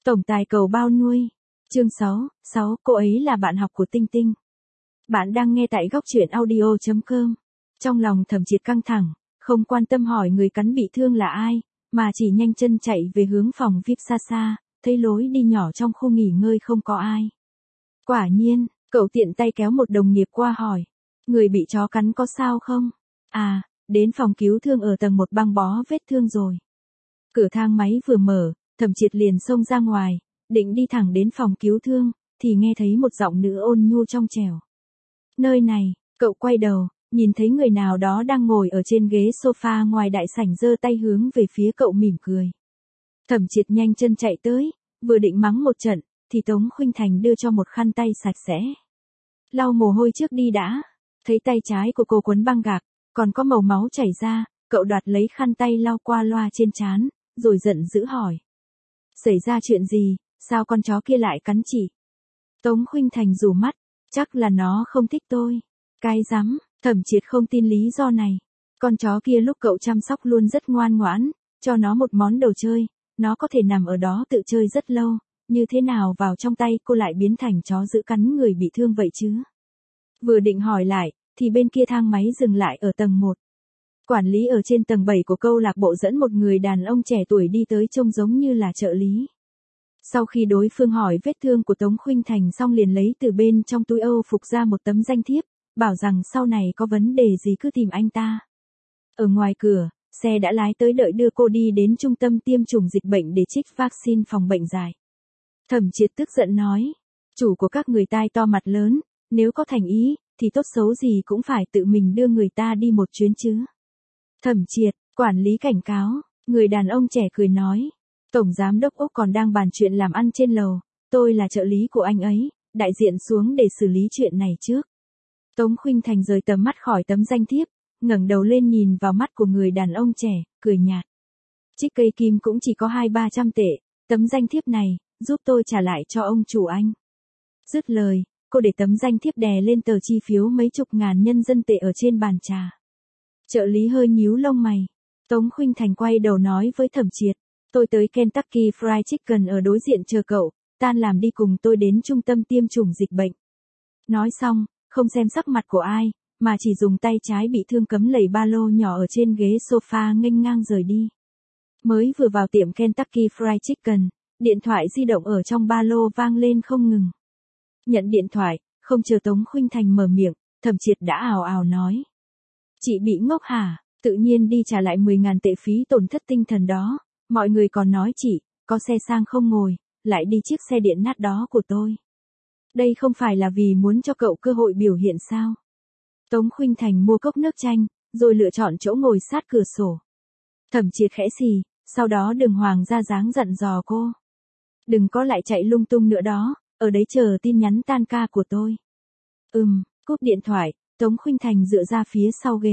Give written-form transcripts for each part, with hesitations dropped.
Tổng tài cầu bao nuôi. Chương 6, cô ấy là bạn học của Tinh Tinh. Bạn đang nghe tại góc truyện audio.com. Trong lòng Thẩm Triệt căng thẳng, không quan tâm hỏi người cắn bị thương là ai, mà chỉ nhanh chân chạy về hướng phòng VIP xa xa, thấy lối đi nhỏ trong khu nghỉ ngơi không có ai. Quả nhiên, cậu tiện tay kéo một đồng nghiệp qua hỏi, người bị chó cắn có sao không? À, đến phòng cứu thương ở tầng 1 băng bó vết thương rồi. Cửa thang máy vừa mở, Thẩm Triệt liền xông ra ngoài, định đi thẳng đến phòng cứu thương, thì nghe thấy một giọng nữ ôn nhu trong trẻo. Nơi này, cậu quay đầu, nhìn thấy người nào đó đang ngồi ở trên ghế sofa ngoài đại sảnh giơ tay hướng về phía cậu mỉm cười. Thẩm Triệt nhanh chân chạy tới, vừa định mắng một trận, thì Tống Khuynh Thành đưa cho một khăn tay sạch sẽ. Lau mồ hôi trước đi đã, thấy tay trái của cô quấn băng gạc, còn có màu máu chảy ra, cậu đoạt lấy khăn tay lau qua loa trên trán, rồi giận dữ hỏi. Xảy ra chuyện gì, sao con chó kia lại cắn chị? Tống Khuynh Thành rủ mắt, chắc là nó không thích tôi. Cái rắm, Thẩm Triệt không tin lý do này. Con chó kia lúc cậu chăm sóc luôn rất ngoan ngoãn, cho nó một món đồ chơi, nó có thể nằm ở đó tự chơi rất lâu, như thế nào vào trong tay cô lại biến thành chó giữ cắn người bị thương vậy chứ? Vừa định hỏi lại, thì bên kia thang máy dừng lại ở tầng 1. Quản lý ở trên tầng 7 của câu lạc bộ dẫn một người đàn ông trẻ tuổi đi tới trông giống như là trợ lý. Sau khi đối phương hỏi vết thương của Tống Khuynh Thành xong liền lấy từ bên trong túi Âu phục ra một tấm danh thiếp, bảo rằng sau này có vấn đề gì cứ tìm anh ta. Ở ngoài cửa, xe đã lái tới đợi đưa cô đi đến trung tâm tiêm chủng dịch bệnh để trích vaccine phòng bệnh dại. Thẩm Triệt tức giận nói, chủ của các người tai to mặt lớn, nếu có thành ý, thì tốt xấu gì cũng phải tự mình đưa người ta đi một chuyến chứ. Thẩm Triệt, quản lý cảnh cáo, người đàn ông trẻ cười nói. Tổng giám đốc Úc còn đang bàn chuyện làm ăn trên lầu, tôi là trợ lý của anh ấy, đại diện xuống để xử lý chuyện này trước. Tống Khuynh Thành rời tầm mắt khỏi tấm danh thiếp, ngẩng đầu lên nhìn vào mắt của người đàn ông trẻ, cười nhạt. Trích cây kim cũng chỉ có 200-300 tệ, tấm danh thiếp này, giúp tôi trả lại cho ông chủ anh. Dứt lời, cô để tấm danh thiếp đè lên tờ chi phiếu mấy chục ngàn nhân dân tệ ở trên bàn trà. Trợ lý hơi nhíu lông mày. Tống Khuynh Thành quay đầu nói với Thẩm Triệt. Tôi tới Kentucky Fried Chicken ở đối diện chờ cậu, tan làm đi cùng tôi đến trung tâm tiêm chủng dịch bệnh. Nói xong, không xem sắc mặt của ai, mà chỉ dùng tay trái bị thương cấm lẩy ba lô nhỏ ở trên ghế sofa nghênh ngang rời đi. Mới vừa vào tiệm Kentucky Fried Chicken, điện thoại di động ở trong ba lô vang lên không ngừng. Nhận điện thoại, không chờ Tống Khuynh Thành mở miệng, Thẩm Triệt đã ào ào nói. Chị bị ngốc hả, tự nhiên đi trả lại 10.000 tệ phí tổn thất tinh thần đó. Mọi người còn nói chị, có xe sang không ngồi, lại đi chiếc xe điện nát đó của tôi. Đây không phải là vì muốn cho cậu cơ hội biểu hiện sao? Tống Khuynh Thành mua cốc nước chanh, rồi lựa chọn chỗ ngồi sát cửa sổ. Thẩm Triệt khẽ xì, sau đó Đường Hoàng ra dáng dặn dò cô. Đừng có lại chạy lung tung nữa đó, ở đấy chờ tin nhắn tan ca của tôi. Cúp điện thoại, Tống Khuynh Thành dựa ra phía sau ghế.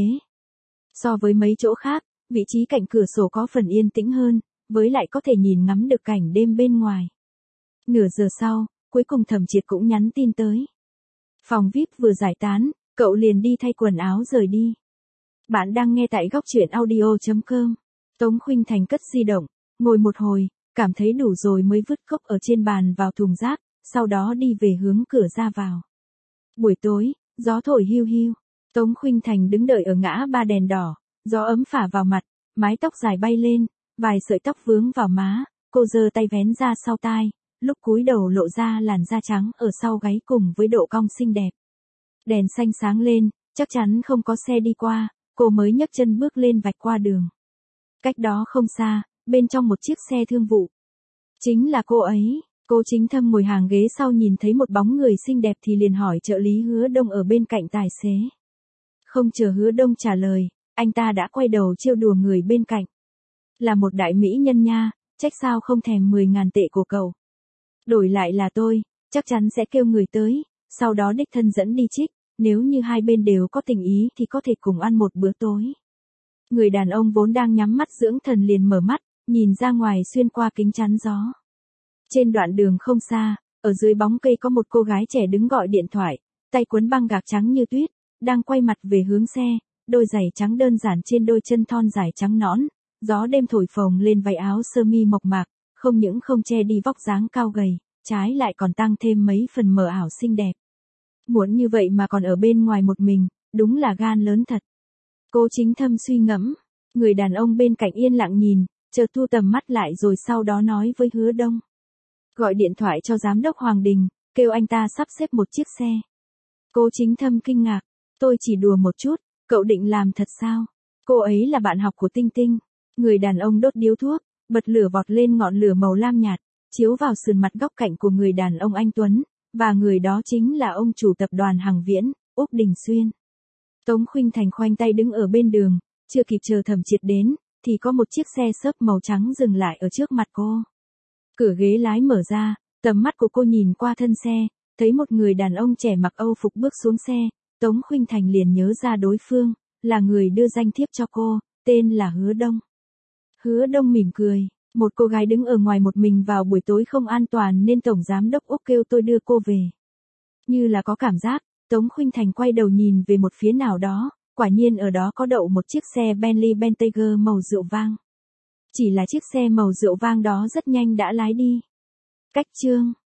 So với mấy chỗ khác, vị trí cạnh cửa sổ có phần yên tĩnh hơn, với lại có thể nhìn ngắm được cảnh đêm bên ngoài. Nửa giờ sau, cuối cùng Thẩm Triệt cũng nhắn tin tới. Phòng VIP vừa giải tán, cậu liền đi thay quần áo rời đi. Bạn đang nghe tại góc truyện audio.com. Tống Khuynh Thành cất di động, ngồi một hồi, cảm thấy đủ rồi mới vứt cốc ở trên bàn vào thùng rác, sau đó đi về hướng cửa ra vào. Buổi tối, gió thổi hiu hiu. Tống Khuynh Thành đứng đợi ở ngã ba đèn đỏ. Gió ấm phả vào mặt, mái tóc dài bay lên, vài sợi tóc vướng vào má, cô giơ tay vén ra sau tai, lúc cúi đầu lộ ra làn da trắng ở sau gáy cùng với độ cong xinh đẹp. Đèn xanh sáng lên, chắc chắn không có xe đi qua, cô mới nhấc chân bước lên vạch qua đường. Cách đó không xa, bên trong một chiếc xe thương vụ. Chính là cô ấy, cô Chính Thâm ngồi hàng ghế sau nhìn thấy một bóng người xinh đẹp thì liền hỏi trợ lý Hứa Đông ở bên cạnh tài xế. Không chờ Hứa Đông trả lời. Anh ta đã quay đầu trêu đùa người bên cạnh. Là một đại mỹ nhân nha, trách sao không thèm 10.000 tệ của cậu. Đổi lại là tôi, chắc chắn sẽ kêu người tới, sau đó đích thân dẫn đi trích, nếu như hai bên đều có tình ý thì có thể cùng ăn một bữa tối. Người đàn ông vốn đang nhắm mắt dưỡng thần liền mở mắt, nhìn ra ngoài xuyên qua kính chắn gió. Trên đoạn đường không xa, ở dưới bóng cây có một cô gái trẻ đứng gọi điện thoại, tay quấn băng gạc trắng như tuyết, đang quay mặt về hướng xe. Đôi giày trắng đơn giản trên đôi chân thon dài trắng nõn, gió đêm thổi phồng lên váy áo sơ mi mộc mạc, không những không che đi vóc dáng cao gầy, trái lại còn tăng thêm mấy phần mờ ảo xinh đẹp. Muốn như vậy mà còn ở bên ngoài một mình, đúng là gan lớn thật. Cố Chính Thâm suy ngẫm, người đàn ông bên cạnh yên lặng nhìn, chợt thu tầm mắt lại rồi sau đó nói với Hứa Đông. Gọi điện thoại cho giám đốc Hoàng Đình, kêu anh ta sắp xếp một chiếc xe. Cố Chính Thâm kinh ngạc, tôi chỉ đùa một chút, cậu định làm thật sao? Cô ấy là bạn học của Tinh Tinh. Người đàn ông đốt điếu thuốc, bật lửa vọt lên ngọn lửa màu lam nhạt, chiếu vào sườn mặt góc cạnh của người đàn ông anh Tuấn, và người đó chính là ông chủ tập đoàn Hằng Viễn, Úc Đình Xuyên. Tống Khuynh Thành khoanh tay đứng ở bên đường, chưa kịp chờ Thẩm Triệt đến, thì có một chiếc xe xớp màu trắng dừng lại ở trước mặt cô. Cửa ghế lái mở ra, tầm mắt của cô nhìn qua thân xe, thấy một người đàn ông trẻ mặc Âu phục bước xuống xe, Tống Khuynh Thành liền nhớ ra đối phương, là người đưa danh thiếp cho cô, tên là Hứa Đông. Hứa Đông mỉm cười, một cô gái đứng ở ngoài một mình vào buổi tối không an toàn nên Tổng Giám đốc Úc kêu tôi đưa cô về. Như là có cảm giác, Tống Khuynh Thành quay đầu nhìn về một phía nào đó, quả nhiên ở đó có đậu một chiếc xe Bentley Bentayga màu rượu vang. Chỉ là chiếc xe màu rượu vang đó rất nhanh đã lái đi. Cách chương